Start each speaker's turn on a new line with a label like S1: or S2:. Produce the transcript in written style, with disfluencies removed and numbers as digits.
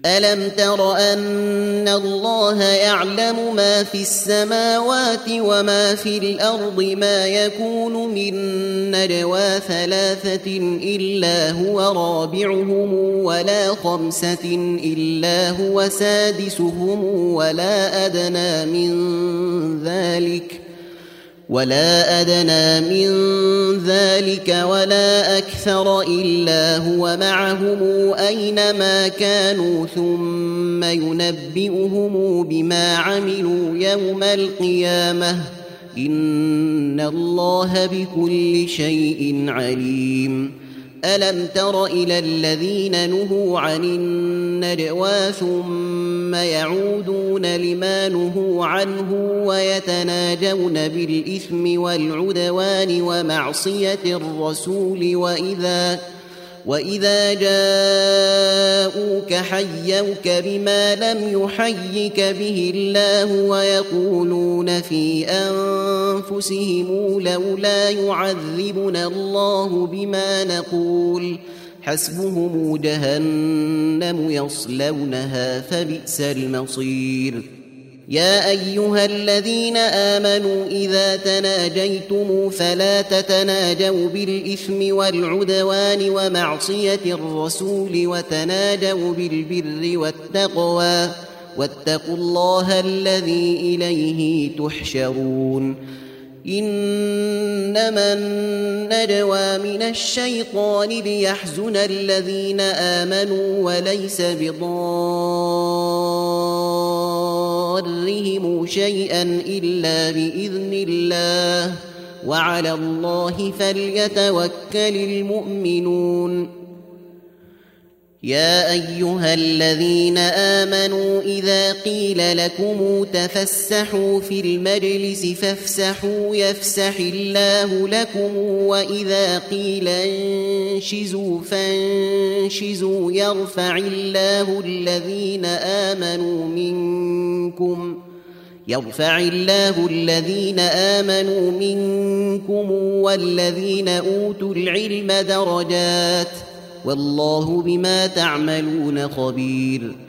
S1: ألم تر أن الله يعلم ما في السماوات وما في الأرض ما يكون من نجوى ثلاثة إلا هو رابعهم ولا خمسة إلا هو سادسهم ولا أدنى من ذلك ولا أكثر إلا هو معهم أينما كانوا ثم ينبئهم بما عملوا يوم القيامة إن الله بكل شيء عليم. ألم تر إلى الذين نهوا عن النجوى ثم يعودون لما نهوا عنه ويتناجون بالإثم والعدوان ومعصية الرسول وإذا جاءوك حيوك بما لم يحيك به الله ويقولون في أنفسهم لولا يعذبنا الله بما نقول حسبهم جهنم يصلونها فبئس المصير. يا أيها الذين آمنوا إذا تناجيتم فلا تتناجوا بالإثم والعدوان ومعصية الرسول وتناجوا بالبر والتقوى واتقوا الله الذي إليه تحشرون. إنما النجوى من الشيطان ليحزن الذين آمنوا وليس بضارهم شيئا إلا بإذن الله وعلى الله فليتوكل المؤمنون. يا أيها الذين آمنوا إذا قيل لكم تفسحوا في المجلس فافسحوا يفسح الله لكم وإذا قيل انشزوا فانشزوا يرفع الله الذين آمنوا منكم والذين أوتوا العلم درجات والله بما تعملون خبير.